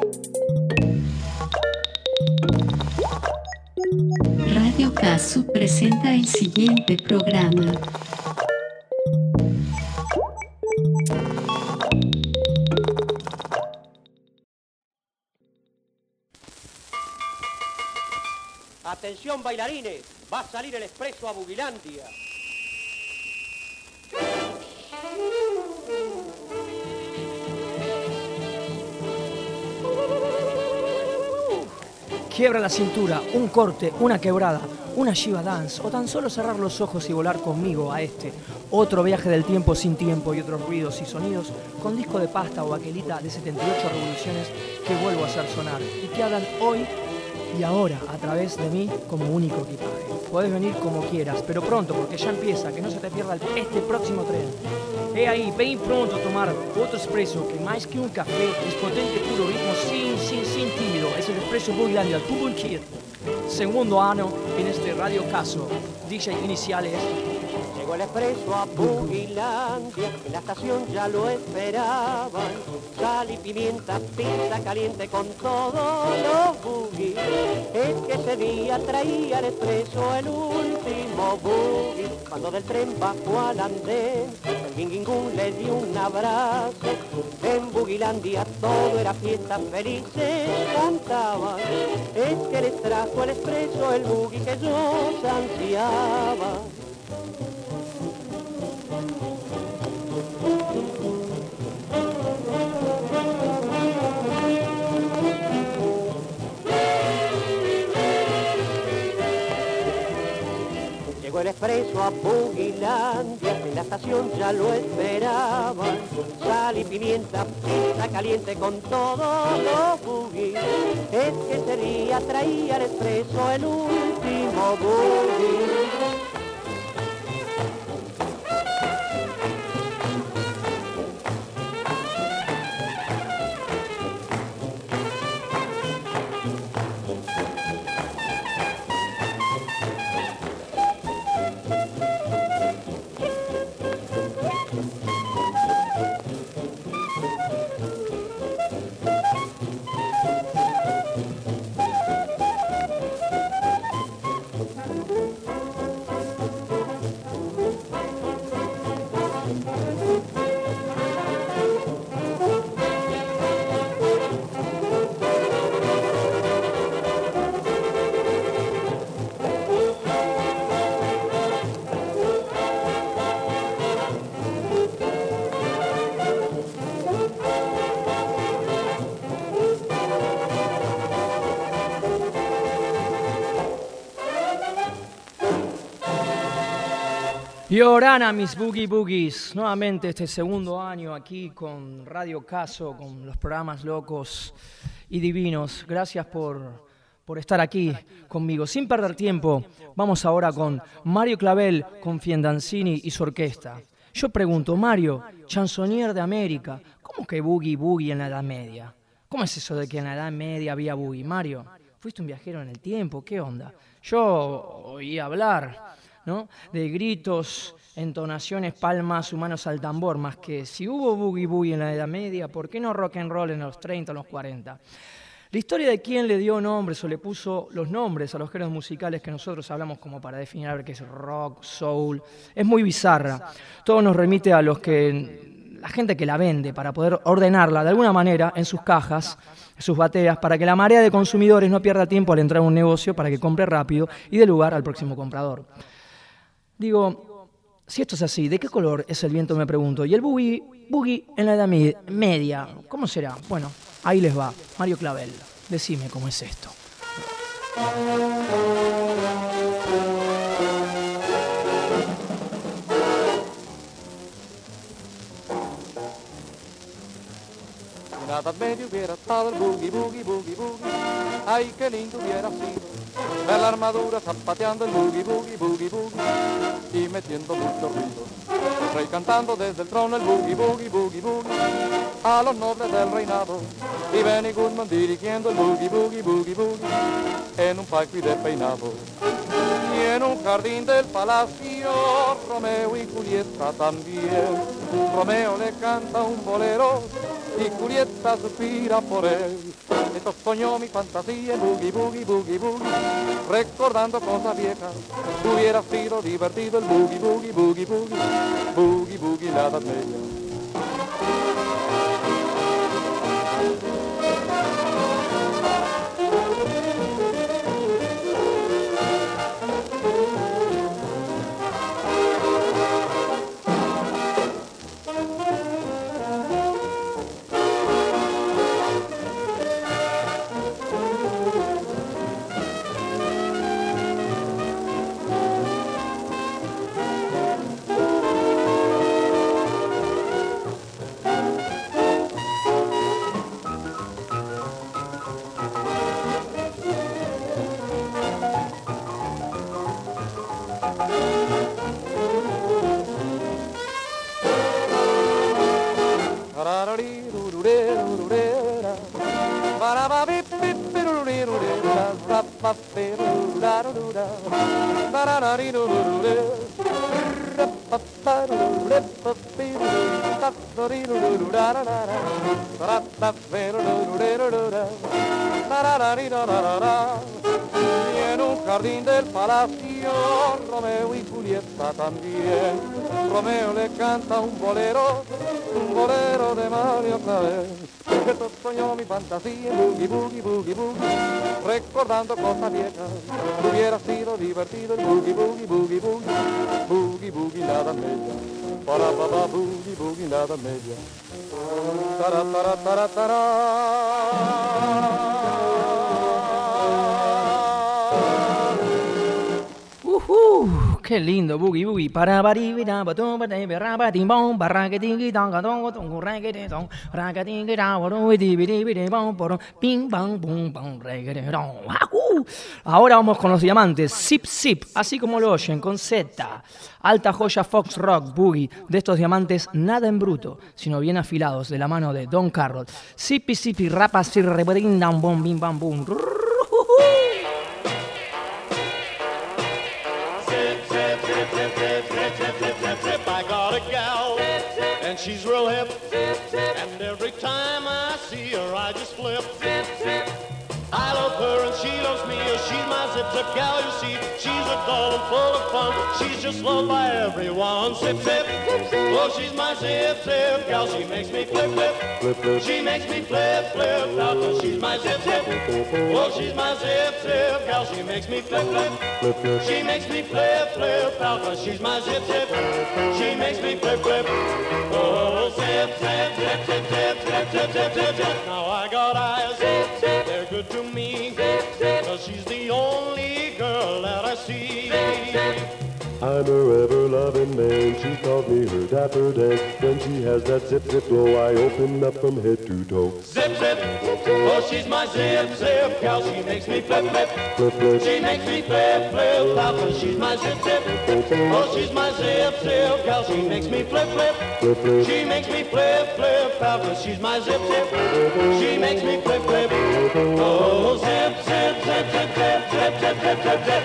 Radio Caso presenta el siguiente programa. Atención bailarines, va a salir el expreso a Bugilandia. Quiebra la cintura, un corte, una quebrada, una Shiva Dance, o tan solo cerrar los ojos y volar conmigo a otro viaje del tiempo sin tiempo y otros ruidos y sonidos con disco de pasta o baquelita de 78 revoluciones que vuelvo a hacer sonar y que hablan hoy y ahora a través de mí como único equipaje. Puedes venir como quieras, pero pronto porque ya empieza, que no se te pierda este próximo tren. Aí, bem pronto a tomar outro expresso que mais que um café, es potente puro ritmo sin tímido. Es el expreso Bugilandia, tuvo un kit. Segundo año en este Radio Caso. DJ iniciales. Llegó el expreso a Bugilandia, en la estación ya lo esperaban. Sal y pimienta, pizza caliente con todos los buggy. Es que ese día traía el expreso el último buggy. Cuando del tren bajó al andén, el guinguingún le dio un abrazo. En Bugilandia todo era fiesta, felices cantaban. Es que les trajo el expreso el buggy que yo ansiaba. Llegó el expreso a Bugilandia, en la estación ya lo esperaban. Sal y pimienta, pizza caliente con todos los buggy. Es que ese día traía el expreso el último buggy. Y orana mis boogie boogies, nuevamente este segundo año aquí con Radio Caso, con los programas locos y divinos. Gracias por estar aquí conmigo. Sin perder tiempo, vamos ahora con Mario Clavel, con Fiendancini y su orquesta. Yo pregunto, Mario, chansonnier de América, ¿cómo que boogie boogie en la Edad Media? ¿Cómo es eso de que en la Edad Media había boogie? Mario, ¿fuiste un viajero en el tiempo? ¿Qué onda? Yo oí hablar, ¿no?, de gritos, entonaciones, palmas, humanos al tambor, más que si hubo boogie boogie en la Edad Media, ¿por qué no rock and roll en los 30 o los 40? La historia de quién le dio nombres o le puso los nombres a los géneros musicales que nosotros hablamos como para definir a ver qué es rock, soul, es muy bizarra. Todo nos remite a la gente que la vende para poder ordenarla de alguna manera en sus cajas, en sus bateas, para que la marea de consumidores no pierda tiempo al entrar a un negocio para que compre rápido y dé lugar al próximo comprador. Digo, si esto es así, ¿de qué color es el viento? Me pregunto. Y el boogie en la Edad Media, ¿cómo será? Bueno, ahí les va. Mario Clavel, decime cómo es esto. En la Edad Media hubiera estado el boogie, boogie, boogie, boogie. Ay, qué lindo hubiera sido ver la armadura zapateando el boogie, boogie, boogie, boogie y metiendo mucho ruido. El rey cantando desde el trono el boogie, boogie, boogie, boogie a los nobles del reinado y Benny Goodman dirigiendo el boogie, boogie, boogie, boogie en un palco y de peinado. Y en un jardín del palacio Romeo y Julieta también. Romeo le canta un bolero y Julieta suspira por él. Esto soñó mi fantasía, boogie, boogie, boogie, boogie, recordando cosas viejas. Hubiera sido divertido el boogie, boogie, boogie, boogie, boogie, boogie, la edad media. Y en un jardín del palacio Romeo y Julieta también. Romeo le canta un bolero de Mario Clavel. Esto soñó mi fantasía, boogie, boogie, boogie, boogie, recordando cosas viejas. Hubiera sido divertido el boogie, boogie, boogie, boogie, boogie, boogie, nada media. Para papá, boogie, boogie, nada media. Tara, tara, tara, tara. Qué lindo, boogie boogie. Para baribira, batón, batón, barrabatim, barraquetingui, tongatón, tongo, raquetón, raquetingui, borón, ping, bang, boom, bang, reggaetón. Ahora vamos con los diamantes. Zip, zip, así como lo oyen, con Z. Alta joya Fox Rock Boogie. De estos diamantes, nada en bruto, sino bien afilados, de la mano de Don Carroll. Zippy, zippy, rapa, sirre, bing, dam, bom, bim, bam, boom. I got a gal, and she's real hip, and every time I see her I just flip. I love her and she loves me, she's my zip-zip gal, you see. She's a doll and full of fun, she's just loved by everyone. Zip-zip, oh she's my zip-zip gal, she makes me flip-flip. She makes me flip-flip out, cause she's my zip-zip. Oh she's my zip-zip gal, she makes me flip-flip. She makes me flip-flip out, cause she's my zip-zip. She makes me flip-flip. Oh zip-zip, zip-zip, zip-zip, zip-zip, zip-zip. Now I got eyes, they're good to me, cause she's the only girl that I see. I'm her ever-loving man, she calls me her dapper Dan. When she has that zip-zip blow, I open up from head to toe. Zip-zip, oh she's my zip-zip gal, she makes me flip-flip. She makes me flip-flip out, cause she's my zip-zip. Oh she's my zip-zip gal, she makes me flip-flip. She makes me flip-flip out, cause she's my zip-zip. She makes me flip-flip. Oh zip-zip, zip-zip, zip-zip, zip-zip, zip-zip.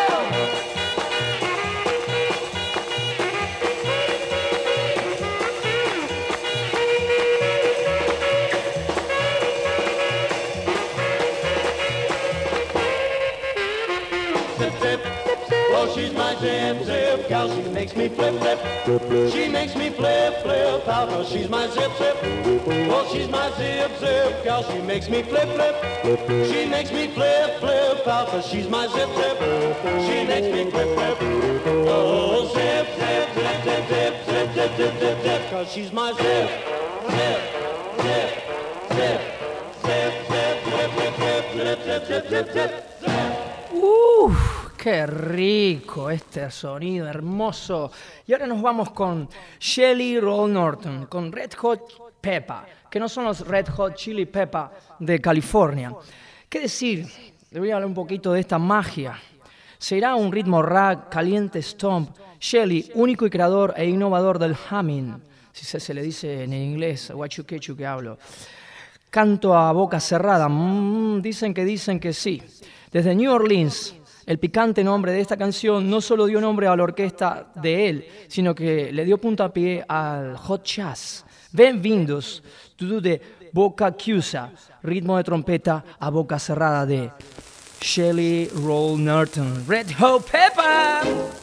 Oh, she's my zip-zip gal, she makes me flip-flip. She makes me flip-flip out, cause she's my zip-zip. Oh, she's my zip-zip gal, she makes me flip-flip. She makes me flip-flip out, cause she's my zip-zip. She makes me flip-flip. Oh, zip-zip, zip-zip, zip-zip, zip-zip, zip-zip, cause she's my zip. Zip, zip, zip, zip, zip, zip, zip, zip, zip, zip, zip, zip, zip. Qué rico este sonido hermoso. Y ahora nos vamos con Jelly Roll Norton, con Red Hot Pepper, que no son los Red Hot Chili Pepper de California. ¿Qué decir? Le voy a hablar un poquito de esta magia. Será un ritmo rag, caliente stomp. Jelly, único y creador e innovador del humming, si se le dice en inglés, guachuquechu que hablo. Canto a boca cerrada, dicen que sí. Desde New Orleans, el picante nombre de esta canción no solo dio nombre a la orquesta de él, sino que le dio puntapié al hot jazz. Bienvenidos, de Boca Chiusa, ritmo de trompeta a boca cerrada de Shelly Roll Norton, Red Hot Pepper.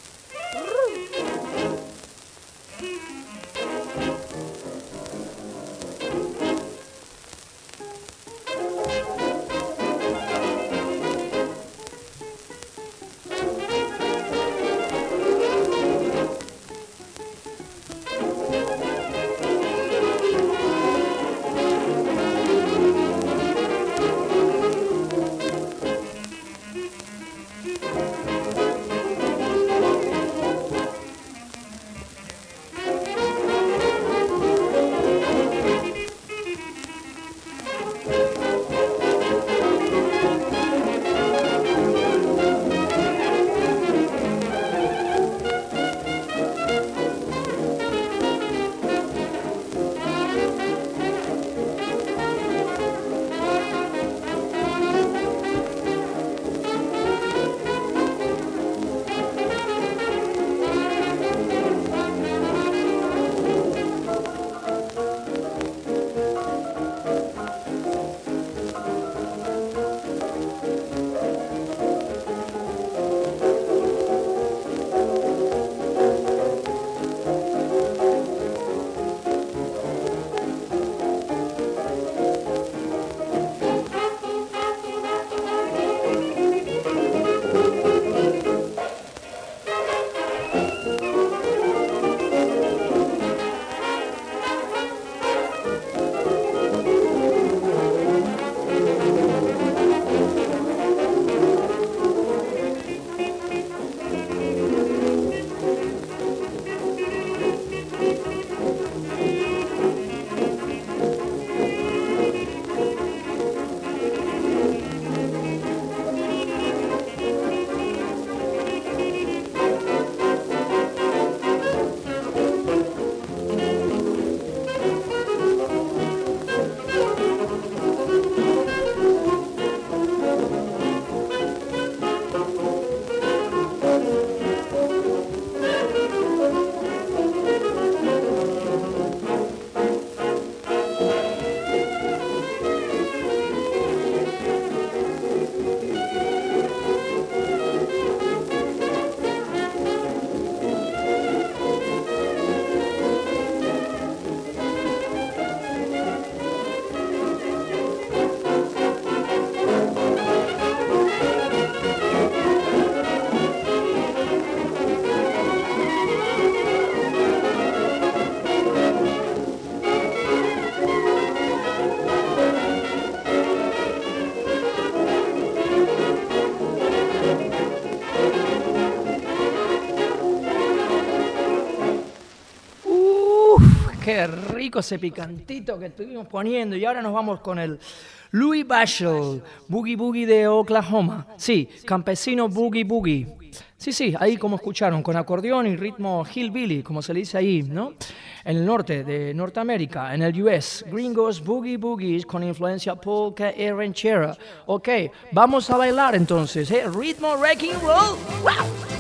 Qué rico ese picantito que estuvimos poniendo. Y ahora nos vamos con el Louis Bashel, Boogie Boogie de Oklahoma. Sí, campesino Boogie Boogie. Sí, ahí como escucharon, con acordeón y ritmo hillbilly, como se le dice ahí, ¿no? En el norte de Norteamérica, en el US. Gringos Boogie Boogies con influencia polka y ranchera. Ok, vamos a bailar entonces, ¿eh? Ritmo wrecking roll. ¡Wow!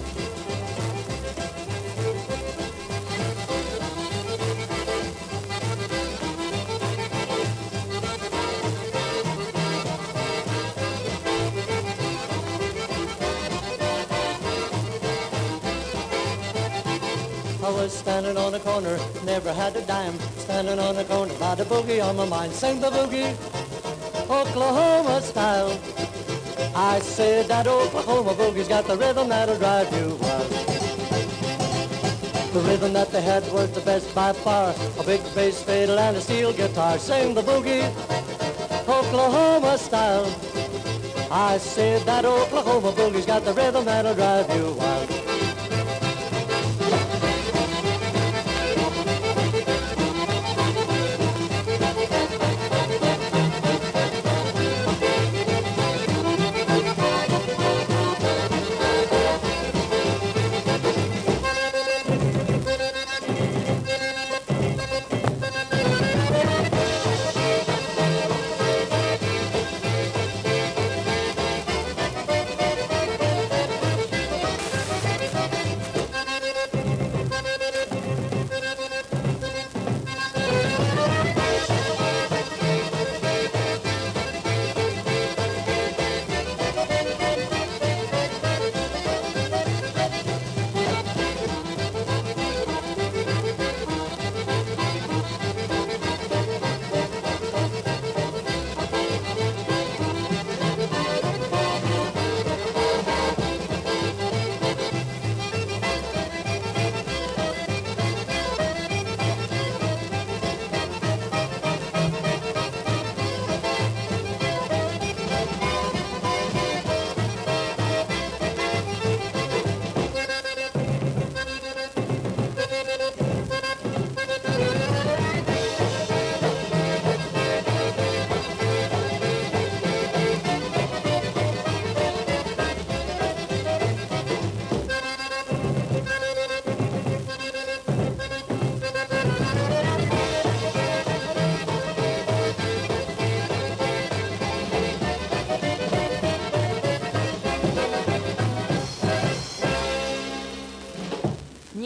I was standing on a corner, never had a dime. Standing on a corner, had a boogie on my mind. Sing the boogie, Oklahoma style. I said that Oklahoma boogie's got the rhythm that'll drive you wild. The rhythm that they had was the best by far. A big bass fiddle and a steel guitar. Sing the boogie, Oklahoma style. I said that Oklahoma boogie's got the rhythm that'll drive you wild.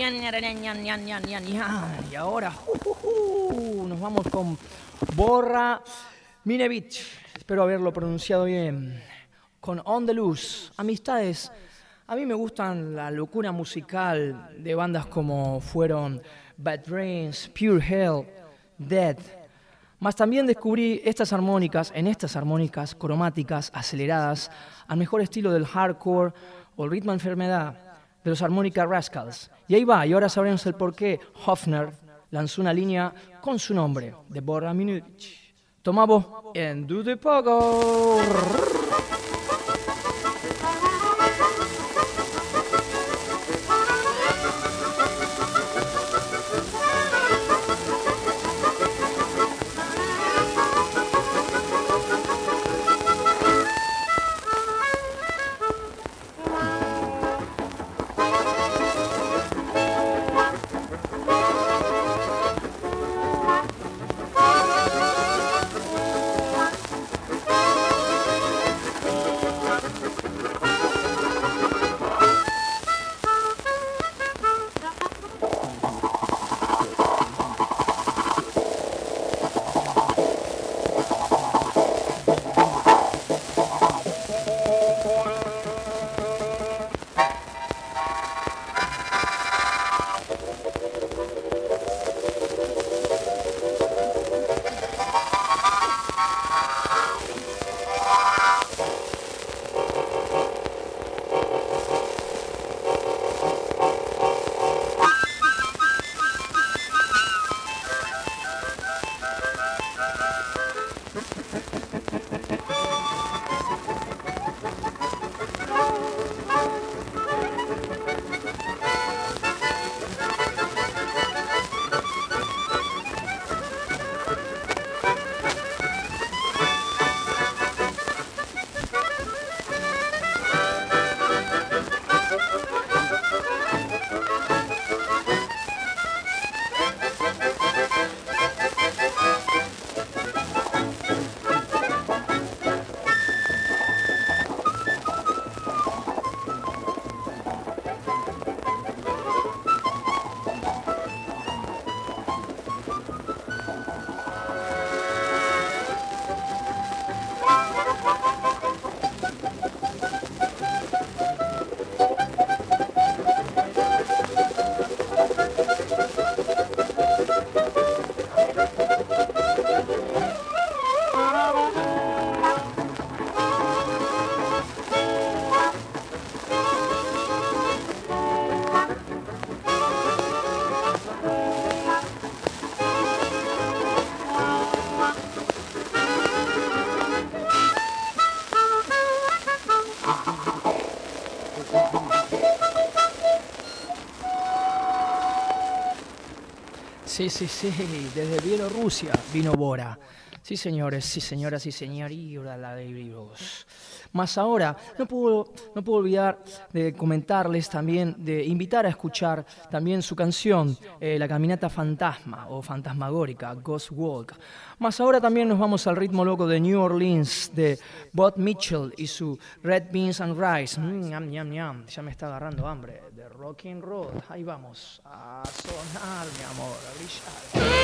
Y ahora nos vamos con Borra Minevich. Espero haberlo pronunciado bien. Con On the Loose. Amistades. A mí me gustan la locura musical de bandas como fueron Bad Brains, Pure Hell, Dead. Mas también descubrí en estas armónicas cromáticas aceleradas, al mejor estilo del hardcore o el ritmo enfermedad de los Harmonica Rascals. Y ahí va, y ahora sabremos el por qué Hofner lanzó una línea con su nombre, de Borra Minevich. Tomamos en Do the Pogo. Sí, desde Bielorrusia vino Bora. Sí, señores, sí, señoras y señoritos. Más ahora, no puedo olvidar de comentarles también, de invitar a escuchar también su canción, La Caminata Fantasma o Fantasmagórica, Ghost Walk. Más ahora también nos vamos al ritmo loco de New Orleans, de Bud Mitchell y su Red Beans and Rice. Ñam, ñam, ñam. Ya me está agarrando hambre. De rock and roll. Ahí vamos a sonar, mi amor, a brillar.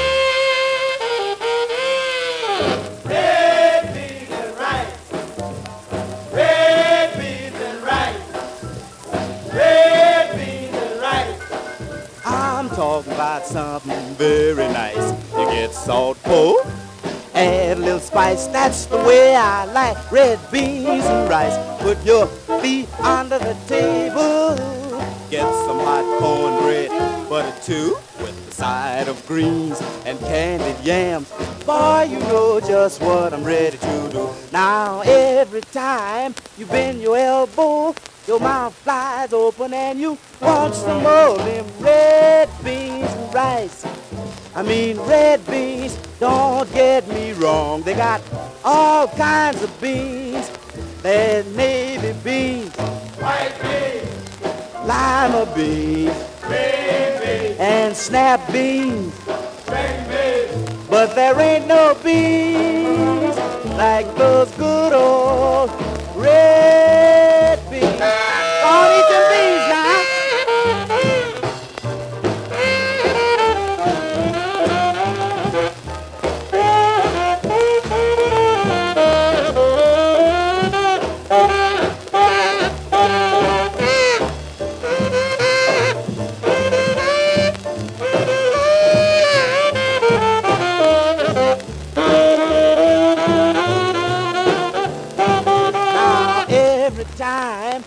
Red beans and rice. Red beans and rice. Red beans and rice. I'm talking about something very nice. You get salt pork, add a little spice. That's the way I like red beans and rice. Put your feet under the table. Get some hot cornbread, butter too, with a side of greens and candied yams. Boy, you know just what I'm ready to do. Now every time you bend your elbow, your mouth flies open and you want some more of them red beans and rice. I mean red beans, don't get me wrong. They got all kinds of beans. There's navy beans, white beans, lima beans, green beans, and snap beans, string beans. But there ain't no beans like those good old red beans. Go on, eat them beans now.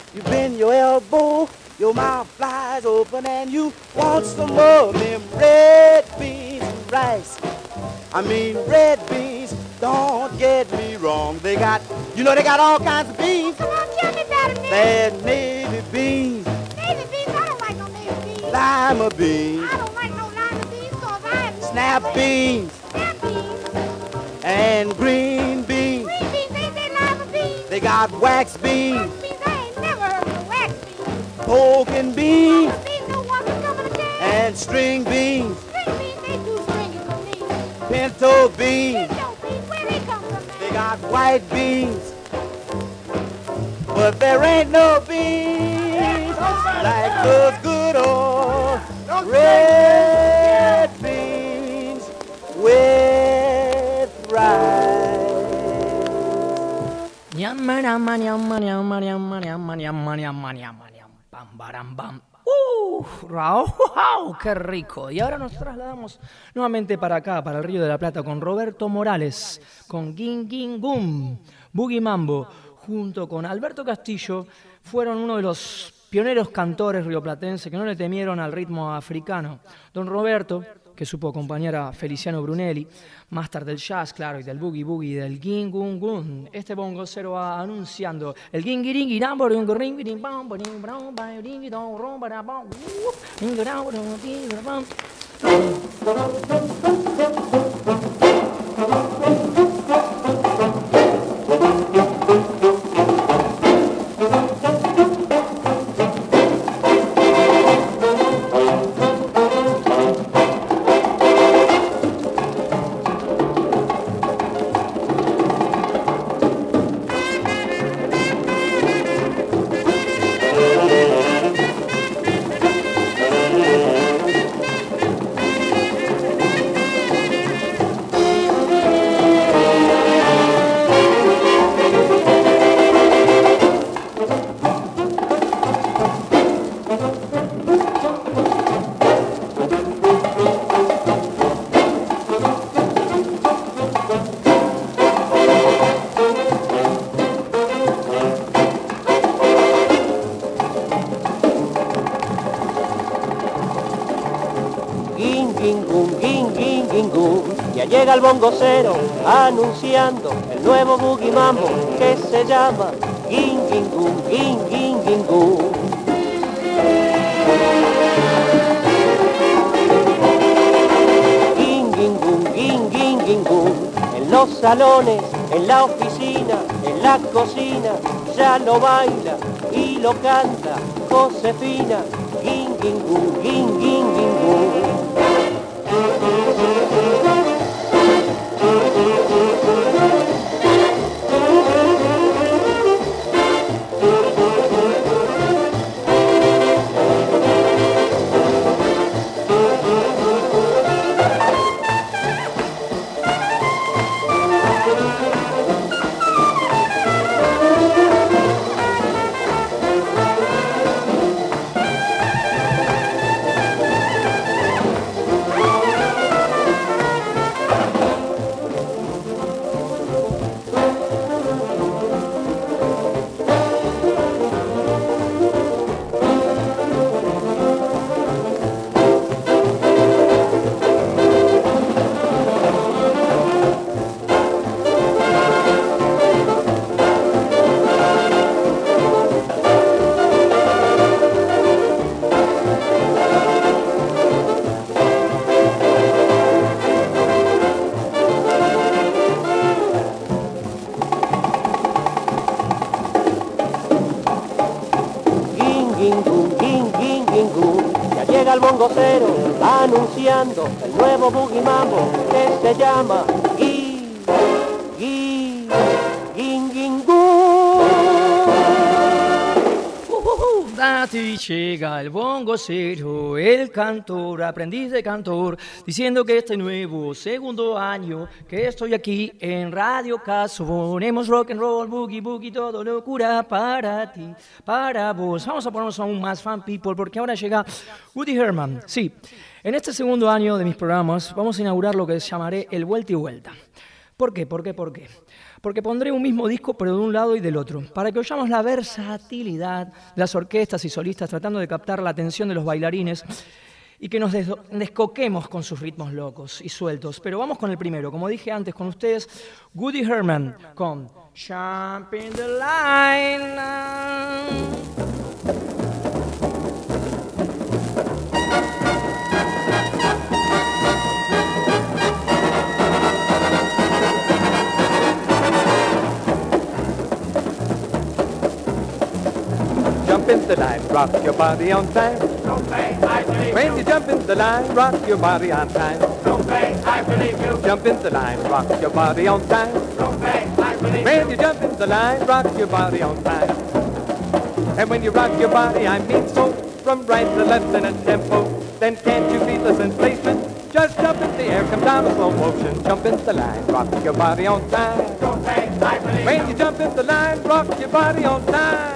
You bend your elbow, your mouth flies open, and you want some more of them red beans and rice. I mean red beans, don't get me wrong. They got, you know they got all kinds of beans. Come on, tell me about them. They're navy beans. Navy beans, I don't like no navy beans. Lima beans. I don't like no lima beans, cause I am Snap beans. Snap beans. And green beans. Green beans, ain't they lima beans? They got wax beans. Wax beans, I ain't never heard of wax beans. Pork and beans. Lima beans, no one can come in the can. And string beans. String beans, they do stringing for me. Pinto beans. Pinto beans, where they come from, man? They got white beans. But there ain't no beans like those good old red beans with rice. Ñamma, ñamma, ñamma, ñamma, ñamma, ñamma, ñamma, ñamma, ñamma, ñamma, pam, baram, bam. ¡Wow! ¡Qué rico! Y ahora nos trasladamos nuevamente para acá, para el Río de la Plata, con Roberto Morales, con Ging Ging Boom, Boogie Mambo, junto con Alberto Castillo, fueron uno de los pioneros cantores rioplatenses que no le temieron al ritmo africano. Don Roberto, que supo acompañar a Feliciano Brunelli, máster del jazz, claro, y del boogie boogie, y del ging gung gung. Este bongocero va anunciando el gingiringi nambo ringo ringi ding bam bam bam bam ringi dong rom ba bam ringo dong rom bam. Llega el bongocero anunciando el nuevo boogie mambo que se llama Ging Ging Gung, Ging Ging Ging Gung. Ging Ging Gung, Ging Ging Ging Gung. En los salones, en la oficina, en la cocina, ya lo baila y lo canta Josefina. Ging Ging Gung, Ging Ging Ging Gung. Anunciando el nuevo boogie mambo que se llama Ging Ging Gung. Dati llega el bongocero, el cantor, aprendiz de cantor, diciendo que este nuevo segundo año que estoy aquí en Radio Caso, ponemos rock and roll, boogie boogie, todo locura para ti, para vos. Vamos a ponernos aún más fan people porque ahora llega Woody Herman. Sí, en este segundo año de mis programas vamos a inaugurar lo que llamaré el vuelta y vuelta. ¿Por qué? Porque pondré un mismo disco pero de un lado y del otro, para que oyamos la versatilidad de las orquestas y solistas tratando de captar la atención de los bailarines y que nos descoquemos con sus ritmos locos y sueltos. Pero vamos con el primero, como dije antes con ustedes, Woody Herman con Jump in the Line. Jump in the line, rock your body on time. Don't play, I believe When you jump in the line, rock your body on time. Don't play, I believe you. Jump in the line, rock your body on time. Don't play, I believe When you jump in the line, rock your body on time. And when you rock your body, I mean so, from right to left in a tempo, then can't you feel the sensation? Just jump in the air, come down in slow motion. Jump in the line, rock your body on time. Don't play, I believe When you jump in the line, rock your body on time.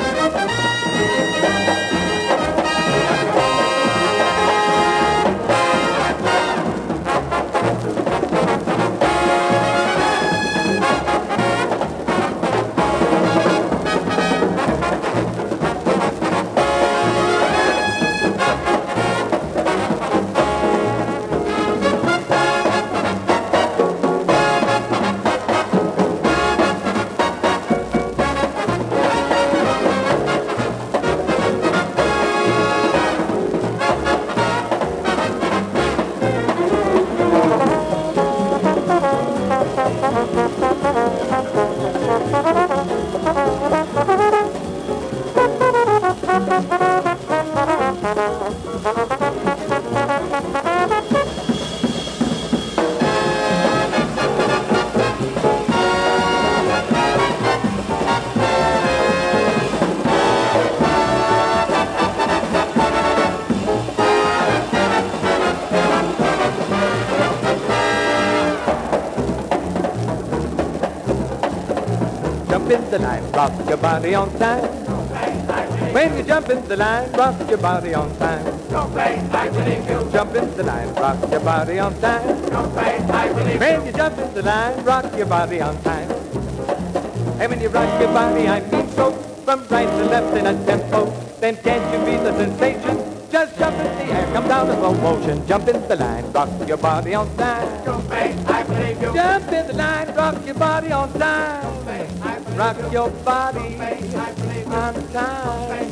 Jump in the line, rock your body on time. When you jump in the line, rock your body on time. Don't play, I believe you. Jump in the line, rock your body on time. Don't play, I believe When you jump in the line, rock your body on time. And when you rock your body, I mean so, from right to left in a tempo, then can't you feel the sensation? Just jump in the air, come down in slow motion. Jump in the line, rock your body on time. Don't play, I believe you. Jump in the line, rock your body on time. Rock your body on time.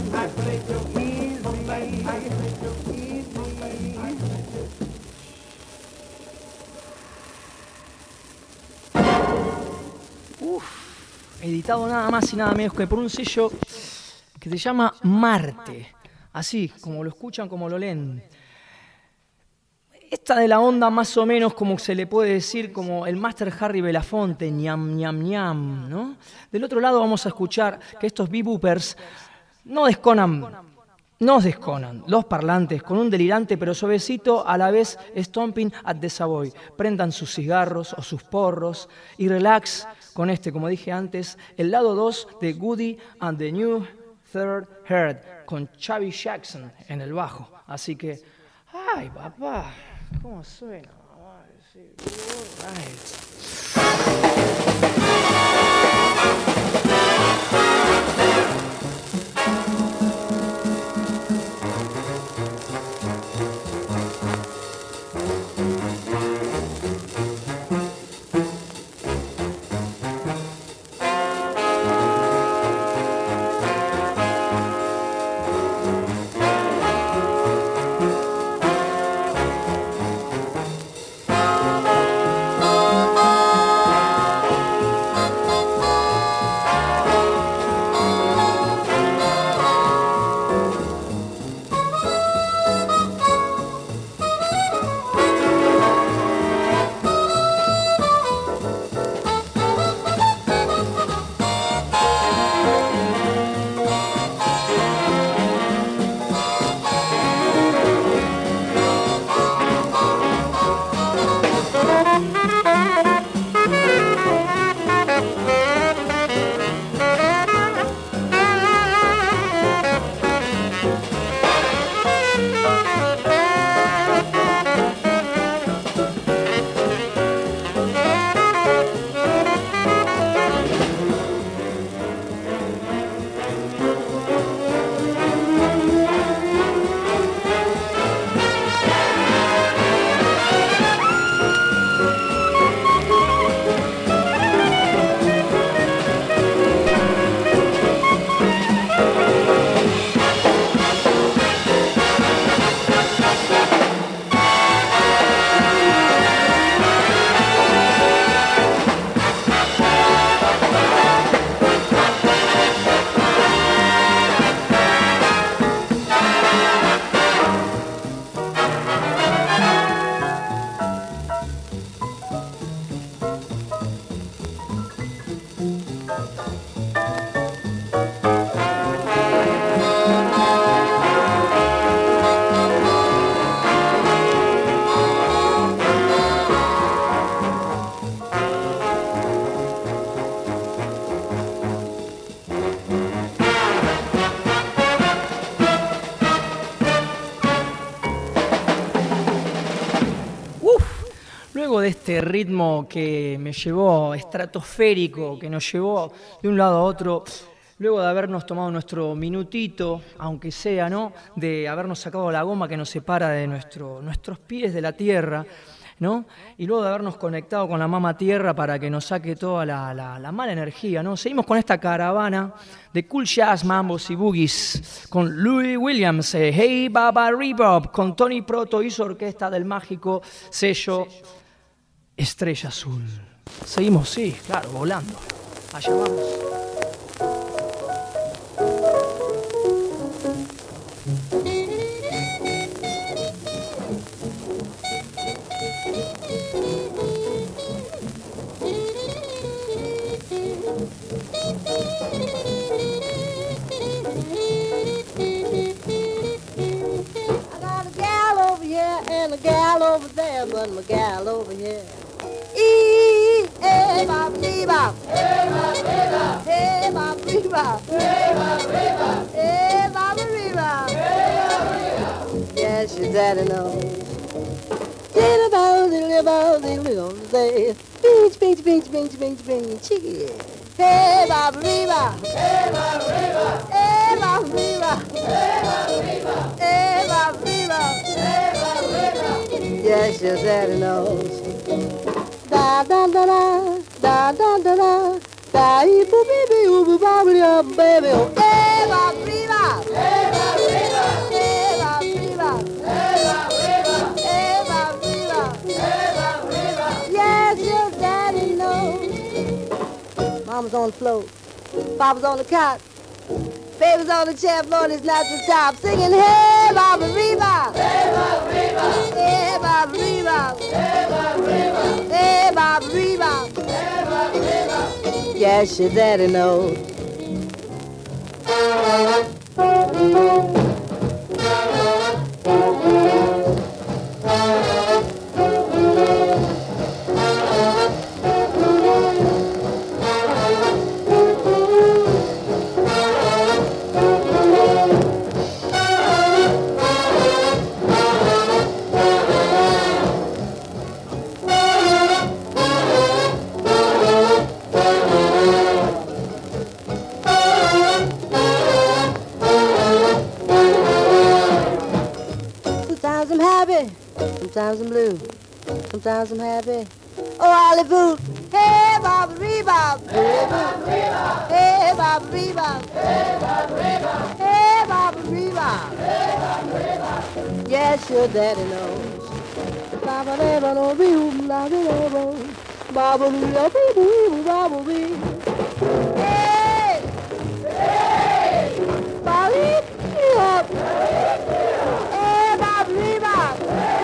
Editado nada más y nada menos que por un sello que se llama Marte. Así, como lo escuchan, como lo leen. Esta de la onda más o menos como se le puede decir como el Master Harry Belafonte, ñam, ñam, ñam, ¿no? Del otro lado vamos a escuchar que estos beboopers nos desconan los parlantes con un delirante pero suavecito a la vez stomping at the Savoy. Prendan sus cigarros o sus porros y relax con como dije antes, el lado 2 de Woody and the New Third Heart con Chubby Jackson en el bajo. Así que, ¡ay, papá! ¿Cómo suena? de este ritmo que me llevó estratosférico, que nos llevó de un lado a otro, luego de habernos tomado nuestro minutito, aunque sea, ¿no? De habernos sacado la goma que nos separa de nuestros pies de la tierra, ¿no? Y luego de habernos conectado con la mamá tierra para que nos saque toda la mala energía, ¿no? Seguimos con esta caravana de cool jazz, mambos y boogies, con Louis Williams, Hey Baba Rebop, con Tony Proto y su orquesta del mágico sello Estrella Azul. Seguimos, sí, claro, volando. Allá vamos. And a gal over there, but my gal over here. Hey, bop, hey, bop. Hey, bop, hey, bop. Hey, bop, hey, bop. Hey, bop, hey, bop. Hey, bop, hey, bop. Hey, bop, hey, bop. Yes, your daddy knows. Diddle bow, diddle bow, diddle say. Beach, beach, beach, beach, beach, beach, yeah. Hey, bop, hey, bop. Hey, bop, hey, bop. Hey, bop, hey, bop. Hey, bop, hey, bop. Hey, bop, hey, bop. Yes, your daddy knows. Da da da da da da da da da ee boo bee bee oo boo ba bee up baby oh hey ba bee ba hey ba bee ba hey ba bee ba hey ba bee ba hey ba bee ba. Yes, your daddy knows. Mama's on the floor, Papa's on the couch, baby's on the chair floor, and it's not the top, singing hey Baba Reba, hey Baba Reba, hey Baba Reba, hey Baba Reba, hey Baba Reba, hey Baba Reba. Yes, your daddy knows. Sometimes I'm blue, sometimes I'm happy. Oh, Ollie Boot, hey, Baba Rebop, hey, Baba Rebop, hey, Baba Rebop, hey, Baba Rebop, hey, Baba Rebop, hey, Baba Rebop. Yes, your daddy knows. Baba Rebop, no be, Baba Rebop, Baba Rebop, Baba Rebop. Hey, hey, Baba Rebop, hey, Baba Rebop.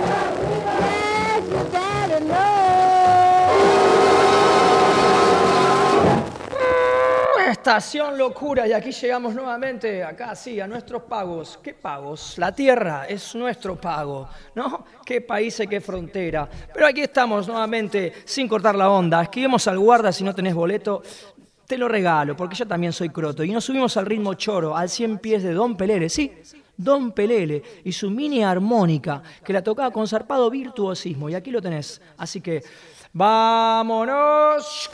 Estación Locura, y aquí llegamos nuevamente, acá sí, a nuestros pagos. ¿Qué pagos? La tierra es nuestro pago, ¿no? ¿Qué país y qué frontera? Pero aquí estamos nuevamente, sin cortar la onda. Escribimos al guarda, si no tenés boleto, te lo regalo, porque yo también soy croto. Y nos subimos al ritmo choro, al 100 pies de Don Pelele, sí, Don Pelele y su mini armónica, que la tocaba con zarpado virtuosismo. Y aquí lo tenés, así que ¡vámonos!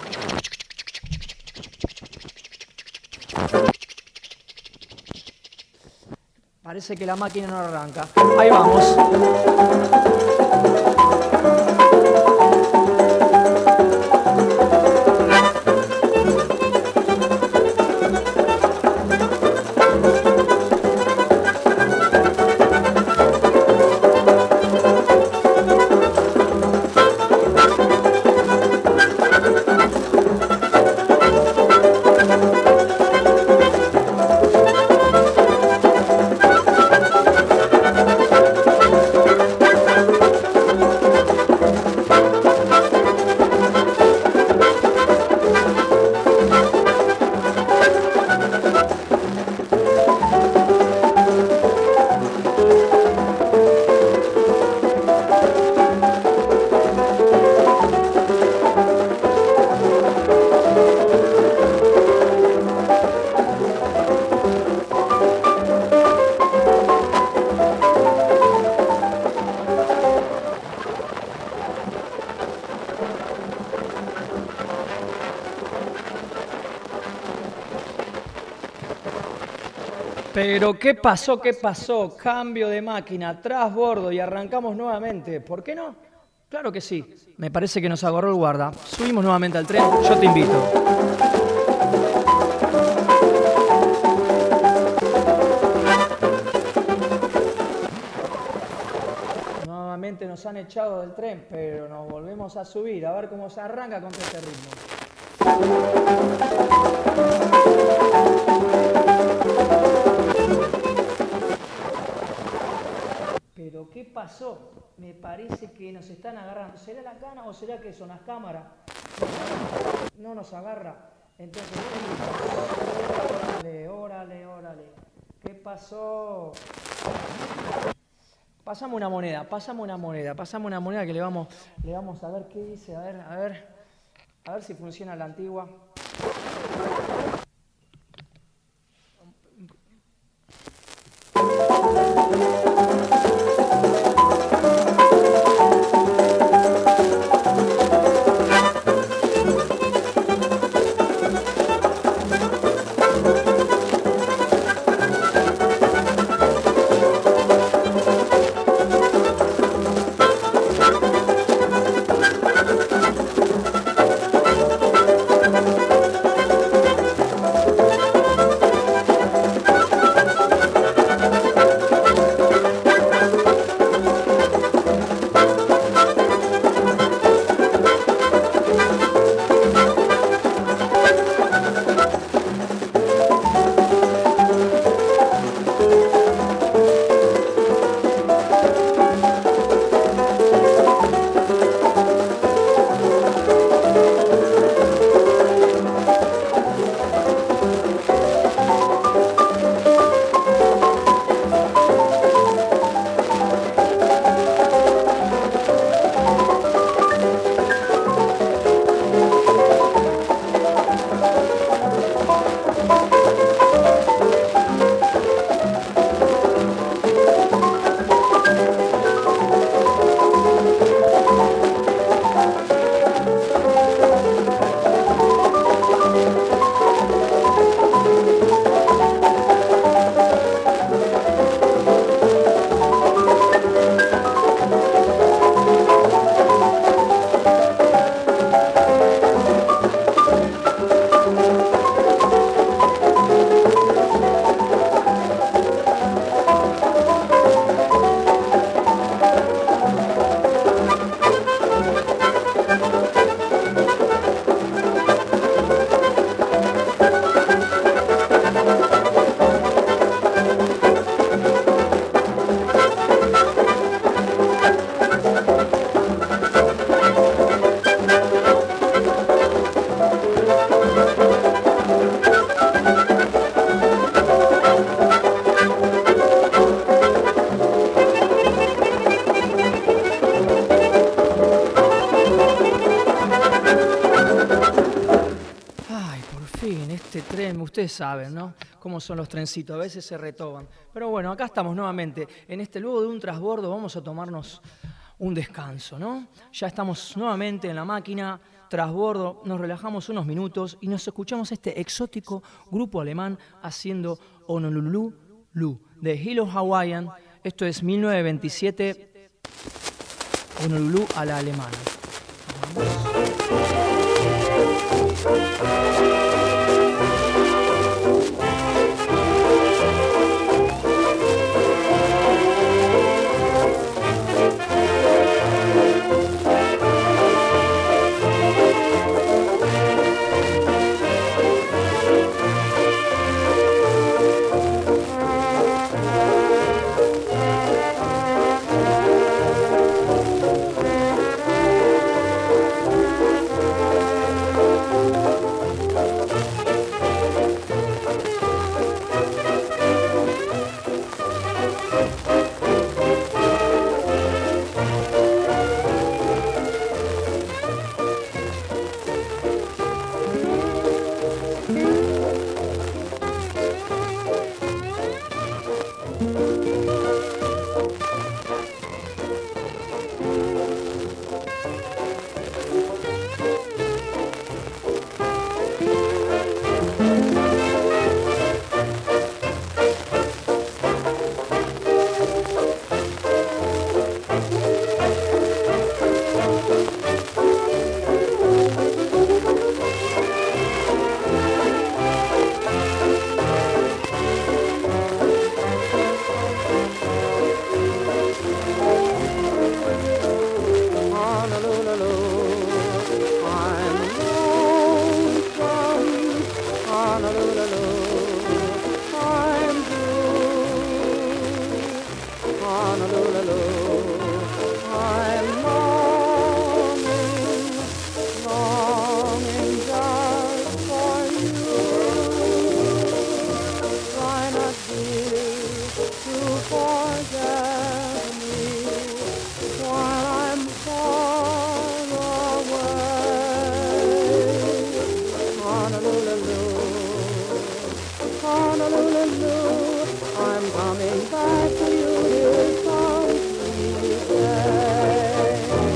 Parece que la máquina no arranca. Ahí vamos. Pero ¿qué pasó? ¿Qué pasó? Cambio de máquina, trasbordo y arrancamos nuevamente. ¿Por qué no? Claro que sí. Me parece que nos agarró el guarda. Subimos nuevamente al tren. Yo te invito. Nuevamente nos han echado del tren, pero nos volvemos a subir. A ver cómo se arranca con este ritmo. ¿Pero qué pasó? Me parece que nos están agarrando. ¿Será la cana o será que son las cámaras? No nos agarra. Entonces, órale. ¿Qué pasó? Pasame una moneda que le vamos a ver qué dice. A ver si funciona la antigua. Ustedes saben, ¿no? Cómo son los trencitos, a veces se retoban. Pero bueno, acá estamos nuevamente. Luego de un trasbordo vamos a tomarnos un descanso, ¿no? Ya estamos nuevamente en la máquina, trasbordo, nos relajamos unos minutos y nos escuchamos este exótico grupo alemán haciendo Honolulu Lu, de Hello Hawaiian. Esto es 1927, Honolulu a la alemana. Honolulu. I'm coming back to you, dear some sweet day.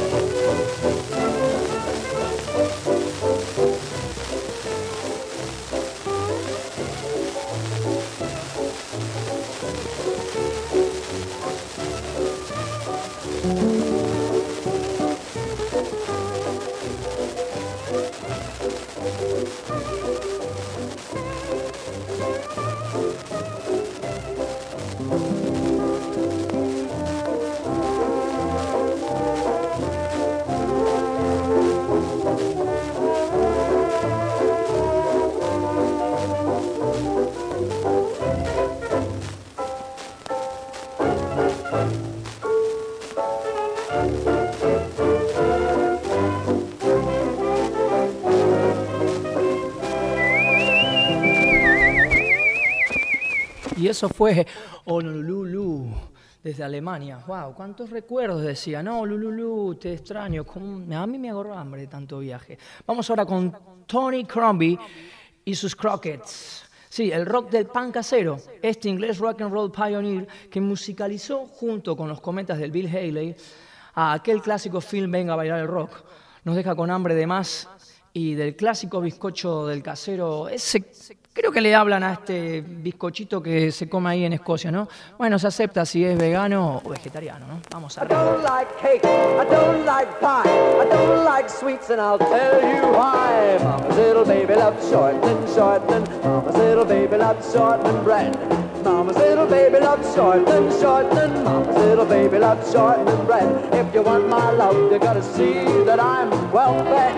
Y eso fue Honolulu, desde Alemania. Wow, cuántos recuerdos decía. No, Lululu, te extraño. A mí me agarró hambre de tanto viaje. Vamos ahora con Tony Crombie y sus Crockets. Sí, el rock del pan casero, este inglés rock and roll pioneer que musicalizó junto con los cometas del Bill Haley a aquel clásico film Venga a bailar el rock. Nos deja con hambre de más y del clásico bizcocho del casero, ese creo que le hablan a este bizcochito que se come ahí en Escocia, ¿no? Bueno, se acepta si es vegano o vegetariano, ¿no? Vamos a ver. I don't like cake, I don't like pie, I don't like sweets, and I'll tell you why. Mama's little baby loves shortening, shortening. Mama's little baby loves shortening bread. Mama's little baby loves shortening, shortening. Mama's little baby loves shortening bread. If you want my love, you gotta see that I'm well fed.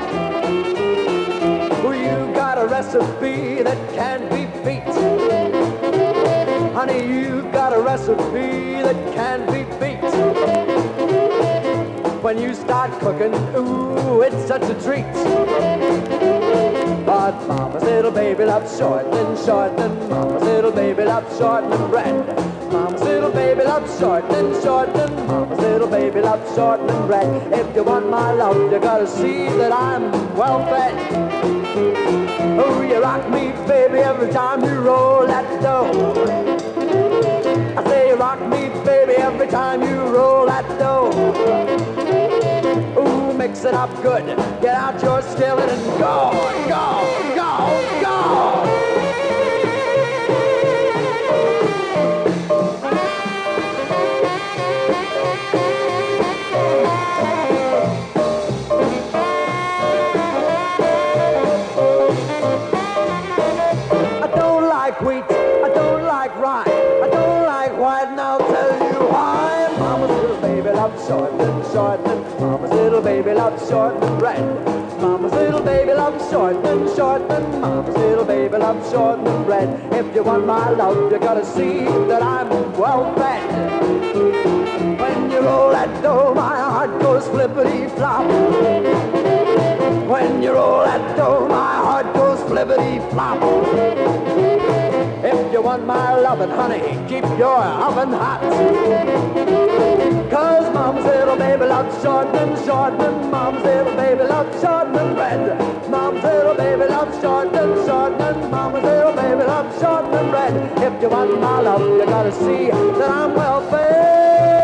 You got a recipe that can't be beat. Honey, you got a recipe that can't be beat. When you start cooking, ooh, it's such a treat. But Mama's little baby loves shortening, shortening. Mama's little baby loves shortening bread. Mama's little baby loves shortening, shortening. Mama's little baby loves shortening bread. If you want my love, you gotta see that I'm well fed. Oh, you rock me, baby, every time you roll that dough. I say you rock me, baby, every time you roll that dough. Ooh, mix it up good. Get out your skillet and go, go, go, go. Wheat, I don't like rye, I don't like white, and I'll tell you why. Mama's little baby loves shortening, shortening. Mama's little baby loves shortening bread. Mama's little baby loves shortening, shortening. Mama's little baby loves shortening bread. If you want my love, you gotta see that I'm well fed. When you roll that dough, my heart goes flippity-flop. When you roll that dough, my heart goes flippity-flop. If you want my lovin', honey, keep your oven hot. 'Cause Mama's little baby loves shortening, shortening. Mama's little baby loves shortening bread. Mama's little baby loves shortening, shortening. Mama's little baby loves shortening bread. If you want my love, you gotta see that I'm well fed.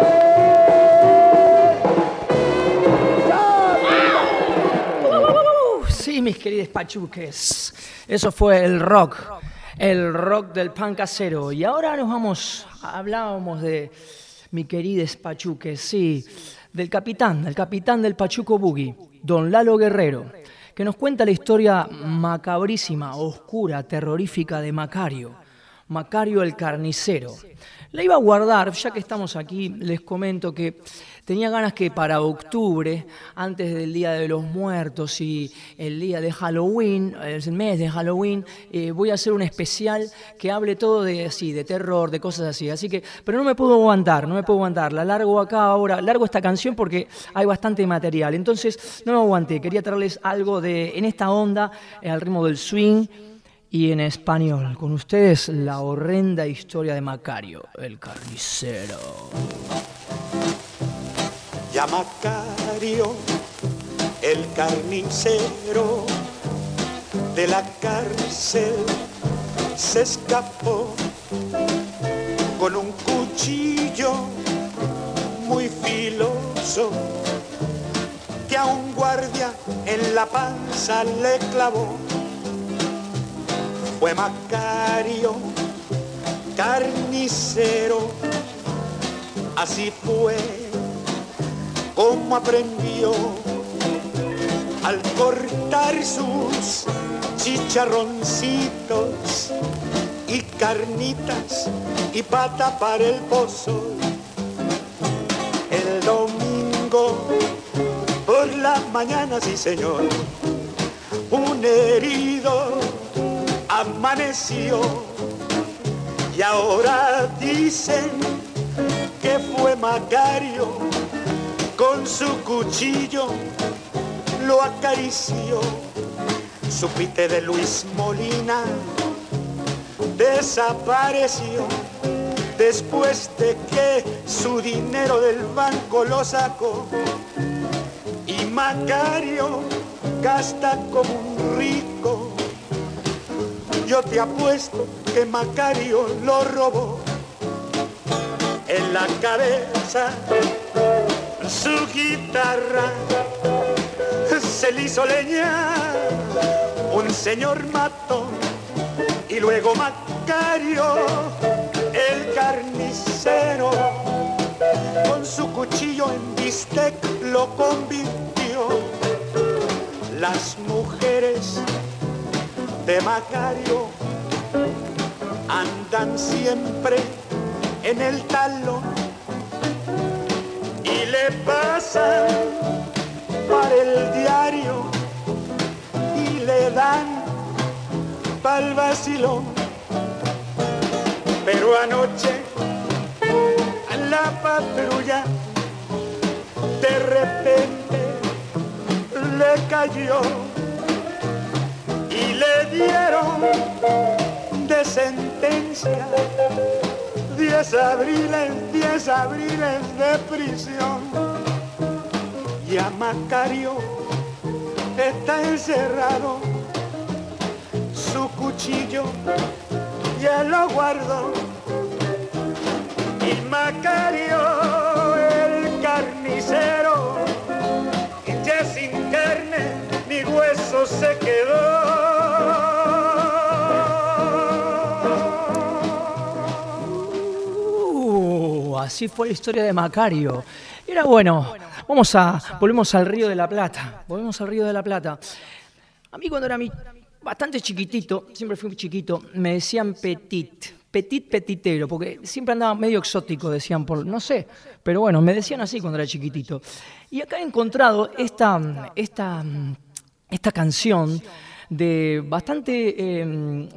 Sí, mis queridos pachuques, eso fue el rock del pan casero. Y ahora hablábamos de mi queridos pachuques, sí, del capitán del Pachuco Boogie, don Lalo Guerrero, que nos cuenta la historia macabrísima, oscura, terrorífica de Macario el carnicero. La iba a guardar, ya que estamos aquí, les comento que tenía ganas que para octubre, antes del Día de los Muertos y el día de Halloween, el mes de Halloween, voy a hacer un especial que hable todo de terror, de cosas así. Así que, pero no me puedo aguantar. La largo acá ahora, largo esta canción porque hay bastante material. Entonces, no me aguanté. Quería traerles algo en esta onda, al ritmo del swing, y en español, con ustedes, la horrenda historia de Macario, el carnicero. Ya Macario, el carnicero, de la cárcel se escapó con un cuchillo muy filoso que a un guardia en la panza le clavó. Fue Macario, carnicero, así fue como aprendió al cortar sus chicharroncitos y carnitas y pa' tapar el pozo. El domingo por la mañana, sí señor, un herido amaneció y ahora dicen que fue Macario, con su cuchillo lo acarició. Supiste de Luis Molina, desapareció después de que su dinero del banco lo sacó. Y Macario gasta como un rico. Yo te apuesto que Macario lo robó. En la cabeza su guitarra se le hizo leña un señor matón. Y luego Macario, el carnicero, con su cuchillo en bistec lo convirtió. Las mujeres de Macario andan siempre en el talón y le pasan para el diario y le dan pa'l vacilón. Pero anoche la patrulla de repente le cayó y le dieron de sentencia 10 abriles de prisión. Y a Macario está encerrado, su cuchillo ya lo guardó. Y Macario, el carnicero, ya sin carne ni hueso se quedó. Así fue la historia de Macario. Era bueno. Volvemos al Río de la Plata. A mí cuando era bastante chiquitito, siempre fui chiquito, me decían petitero, porque siempre andaba medio exótico, decían, no sé, pero bueno, me decían así cuando era chiquitito. Y acá he encontrado esta canción de bastante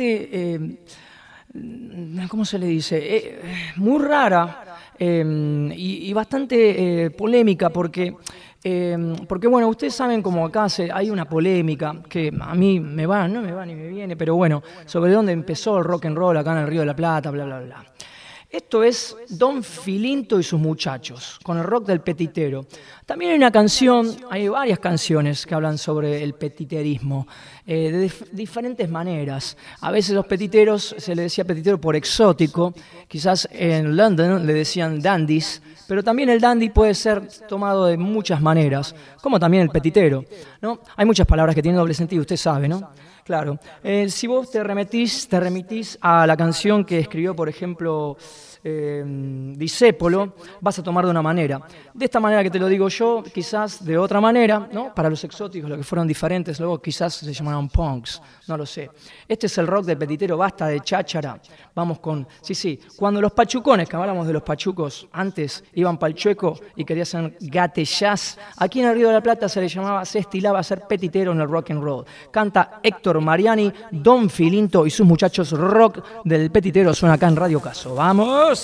¿cómo se le dice? Muy rara y bastante polémica porque bueno, ustedes saben como acá hay una polémica que a mí no me va ni me viene, pero bueno, sobre dónde empezó el rock and roll acá en el Río de la Plata, bla, bla, bla. Esto es Don Filinto y sus muchachos, con el rock del petitero. También hay varias canciones que hablan sobre el petiterismo, de diferentes maneras. A veces los petiteros, se le decía petitero por exótico, quizás en London le decían dandies, pero también el dandy puede ser tomado de muchas maneras, como también el petitero, ¿no? Hay muchas palabras que tienen doble sentido, usted sabe, ¿no? Claro. Si vos te remitís a la canción que escribió, por ejemplo, Discépolo, vas a tomar de una manera. De esta manera que te lo digo yo, quizás de otra manera, ¿no? Para los exóticos, los que fueron diferentes, luego quizás se llamaron punks, no lo sé. Este es el rock del petitero, basta de cháchara. Vamos con, sí, cuando los pachucones, que hablamos de los pachucos, antes iban pa'l chueco y querían hacer gatellaz, aquí en el Río de la Plata se estilaba a ser petitero en el rock and roll. Canta Héctor Mariani, Don Filinto y sus muchachos, rock del petitero, suena acá en Radio Caso. ¡Vamos!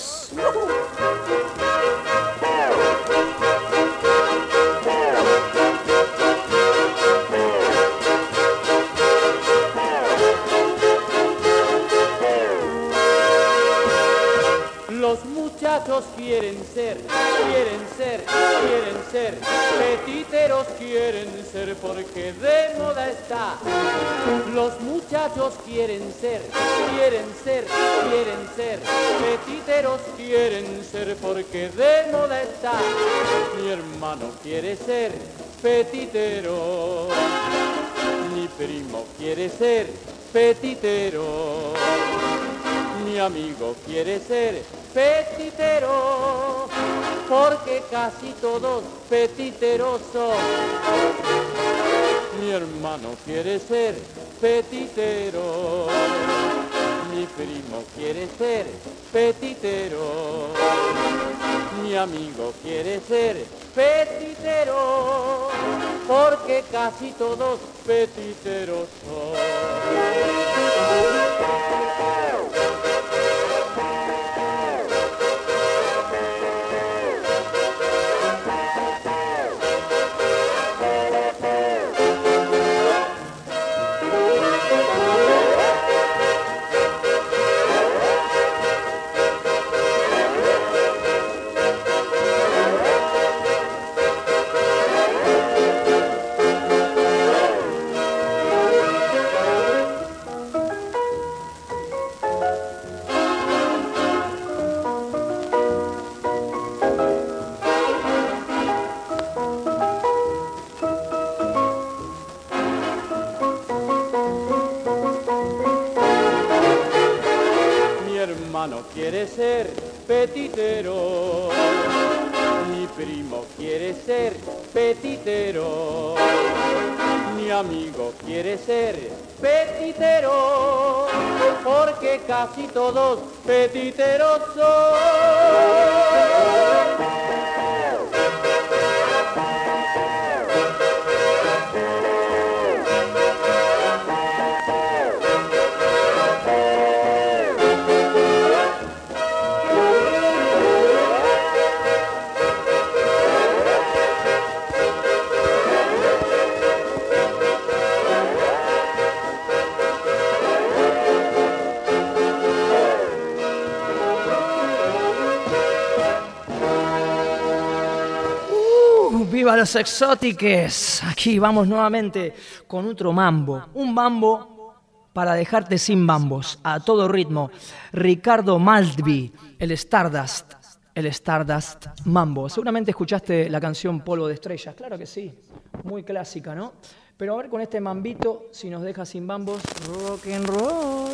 Los muchachos quieren ser, petiteros quieren ser porque de moda está. Los muchachos quieren ser, petiteros quieren ser porque de moda está. Mi hermano quiere ser petitero, mi primo quiere ser petitero, mi amigo quiere ser petitero, porque casi todos petiteros son. Mi hermano quiere ser petitero, mi primo quiere ser petitero, mi amigo quiere ser petitero, porque casi todos petiteros son. Quiere ser petitero, mi primo quiere ser petitero, mi amigo quiere ser petitero, porque casi todos petiteros son. ¡Viva los exótiques! Aquí vamos nuevamente con otro mambo. Un mambo para dejarte sin bambos, a todo ritmo. Ricardo Maltby, el Stardust Mambo. Seguramente escuchaste la canción Polvo de Estrellas, claro que sí, muy clásica, ¿no? Pero a ver con este mambito, si nos deja sin bambos, rock and roll.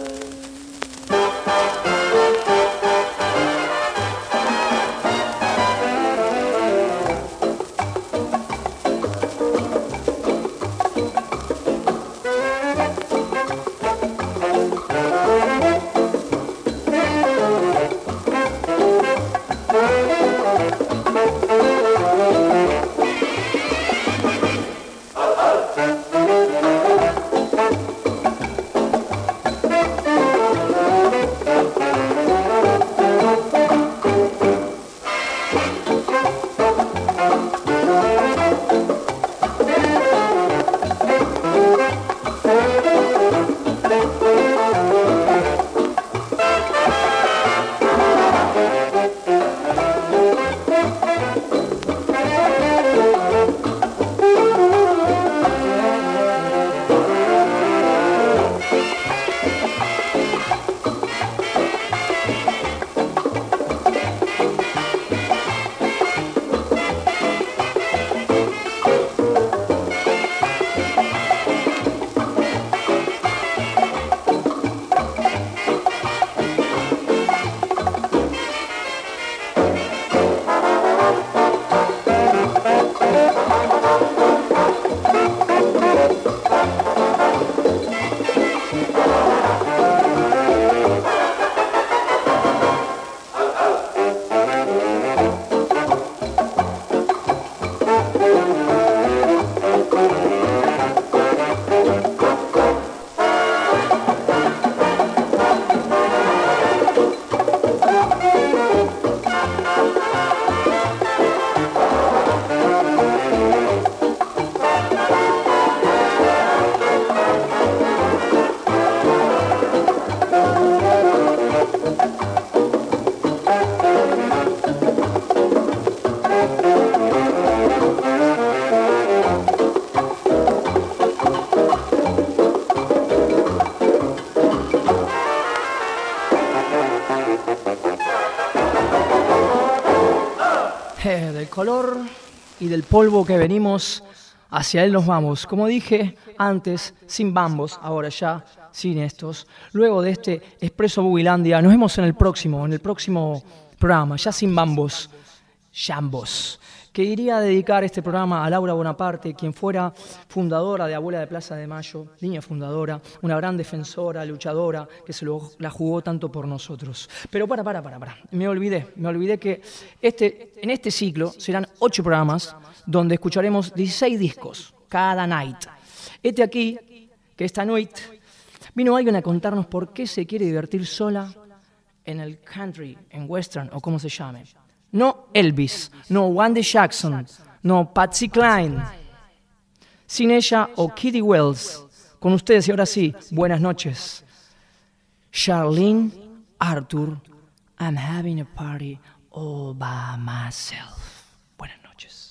Del color y del polvo que venimos, hacia él nos vamos. Como dije antes, sin bambos, ahora ya sin estos. Luego de este Expreso Bugilandia, nos vemos en el próximo programa, ya sin bambos, jambos. Que iría a dedicar este programa a Laura Bonaparte, quien fuera fundadora de Abuela de Plaza de Mayo, niña fundadora, una gran defensora, luchadora, que la jugó tanto por nosotros. Pero para. Me olvidé que en este ciclo serán 8 programas donde escucharemos 16 discos cada night. Aquí, que esta noche vino alguien a contarnos por qué se quiere divertir sola en el country, en western o como se llame. No Elvis, no Wanda Jackson, no Patsy Cline. Sin ella o Kitty Wells. Con ustedes y ahora sí, buenas noches. Charlene Arthur, I'm having a party all by myself. Buenas noches.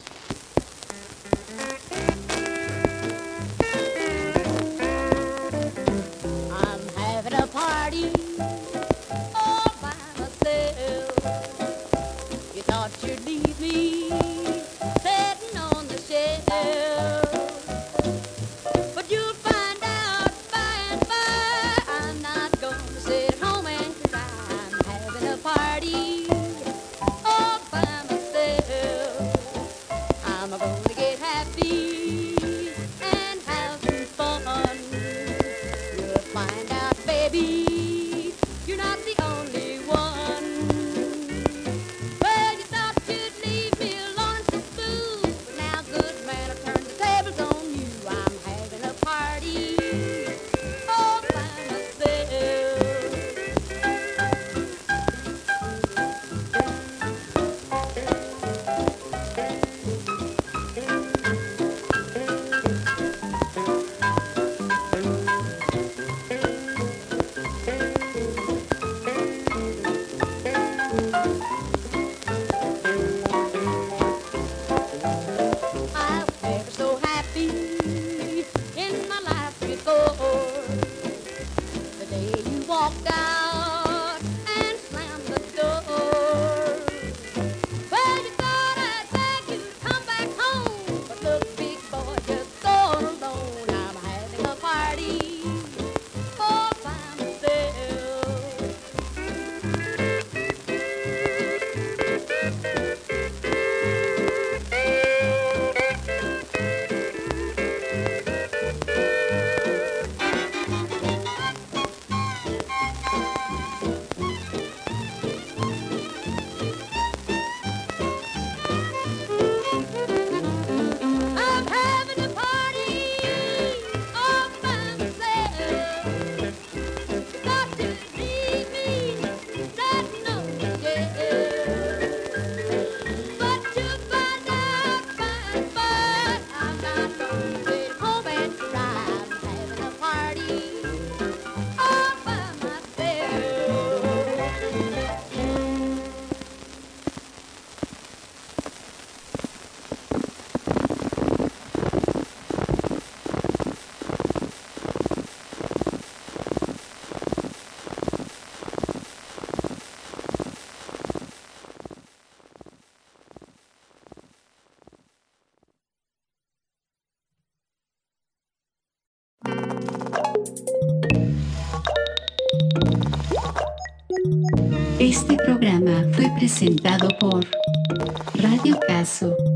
I'm having a party all by myself. You thought you'd leave me sitting on the shelf, but you'll find out by and by I'm not gonna sit at home and cry. I'm having a party all by myself. I'm gonna get happy and have some fun. You'll find out, baby, you're not the only one. Well, you thought you'd leave me alone to fool, but now, good man, I've turned the tables on you. I'm having a party all by myself. I was never so happy in my life before. The day you walked out and slammed the door. Well, you thought I'd beg you to come back home, but look, big boy, just going alone. I'm having a party all by myself. I'm having a party all by myself. You thought you'd leave me sitting on the shelf, but you'll find out by and by I'm not gonna sit home and cry. I'm having a party all by myself. Este programa fue presentado por Radio Caso.